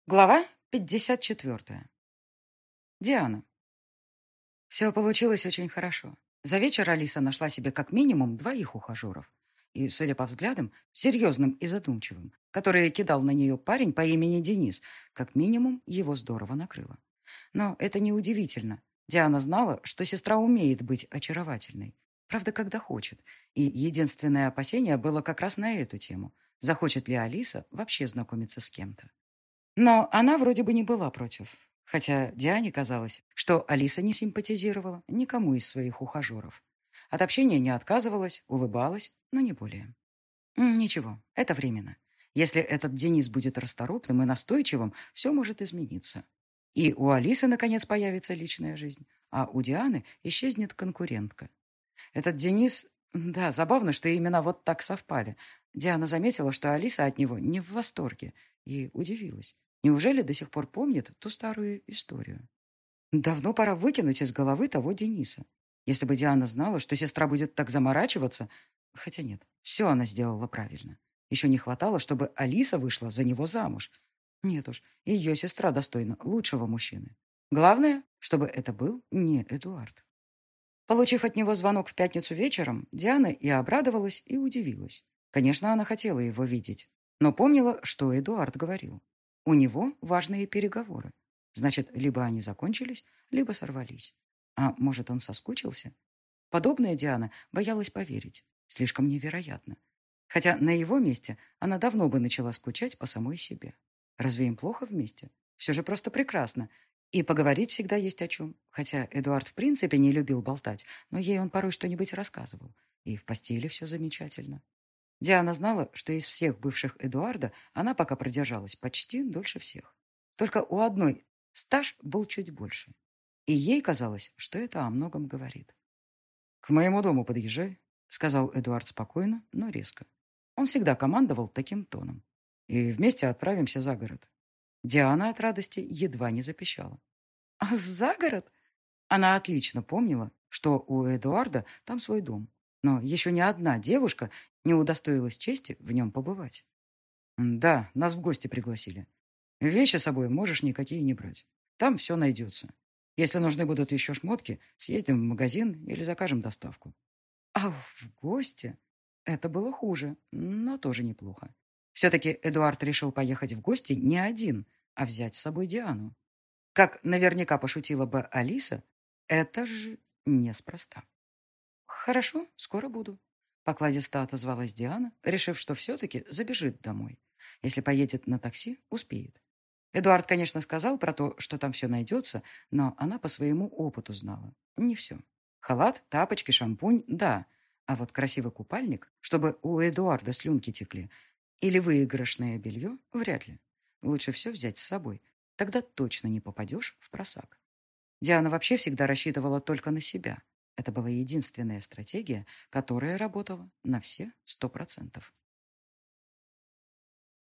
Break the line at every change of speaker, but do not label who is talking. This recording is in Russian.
Глава 54. Диана. Все получилось очень хорошо. За вечер Алиса нашла себе как минимум двоих ухажеров. И, судя по взглядам, серьезным и задумчивым, которые кидал на нее парень по имени Денис, как минимум его здорово накрыло. Но это не удивительно. Диана знала, что сестра умеет быть очаровательной. Правда, когда хочет. И единственное опасение было как раз на эту тему. Захочет ли Алиса вообще знакомиться с кем-то? Но она вроде бы не была против. Хотя Диане казалось, что Алиса не симпатизировала никому из своих ухажеров. От общения не отказывалась, улыбалась, но не более. Ничего, это временно. Если этот Денис будет расторопным и настойчивым, все может измениться. И у Алисы, наконец, появится личная жизнь, а у Дианы исчезнет конкурентка. Этот Денис... Да, забавно, что именно вот так совпали. Диана заметила, что Алиса от него не в восторге, и удивилась. Неужели до сих пор помнит ту старую историю? Давно пора выкинуть из головы того Дениса. Если бы Диана знала, что сестра будет так заморачиваться... Хотя нет, все она сделала правильно. Еще не хватало, чтобы Алиса вышла за него замуж. Нет уж, ее сестра достойна лучшего мужчины. Главное, чтобы это был не Эдуард. Получив от него звонок в пятницу вечером, Диана и обрадовалась, и удивилась. Конечно, она хотела его видеть, но помнила, что Эдуард говорил. У него важные переговоры. Значит, либо они закончились, либо сорвались. А может, он соскучился? Подобное Диана боялась поверить. Слишком невероятно. Хотя на его месте она давно бы начала скучать по самой себе. Разве им плохо вместе? Все же просто прекрасно. И поговорить всегда есть о чем. Хотя Эдуард в принципе не любил болтать, но ей он порой что-нибудь рассказывал. И в постели все замечательно. Диана знала, что из всех бывших Эдуарда она пока продержалась почти дольше всех. Только у одной стаж был чуть больше. И ей казалось, что это о многом говорит. «К моему дому подъезжай», — сказал Эдуард спокойно, но резко. Он всегда командовал таким тоном. «И вместе отправимся за город». Диана от радости едва не запищала. «А за город?» Она отлично помнила, что у Эдуарда там свой дом. Но еще ни одна девушка не удостоилась чести в нем побывать. «Да, нас в гости пригласили. Вещи с собой можешь никакие не брать. Там все найдется. Если нужны будут еще шмотки, съездим в магазин или закажем доставку». А в гости? Это было хуже, но тоже неплохо. Все-таки Эдуард решил поехать в гости не один, а взять с собой Диану. Как наверняка пошутила бы Алиса, это же неспроста. «Хорошо, скоро буду», — покладисто отозвалась Диана, решив, что все-таки забежит домой. Если поедет на такси, успеет. Эдуард, конечно, сказал про то, что там все найдется, но она по своему опыту знала. Не все. Халат, тапочки, шампунь — да. А вот красивый купальник, чтобы у Эдуарда слюнки текли, или выигрышное белье — вряд ли. Лучше все взять с собой. Тогда точно не попадешь в просак. Диана вообще всегда рассчитывала только на себя. Это была единственная стратегия, которая работала на все 100%.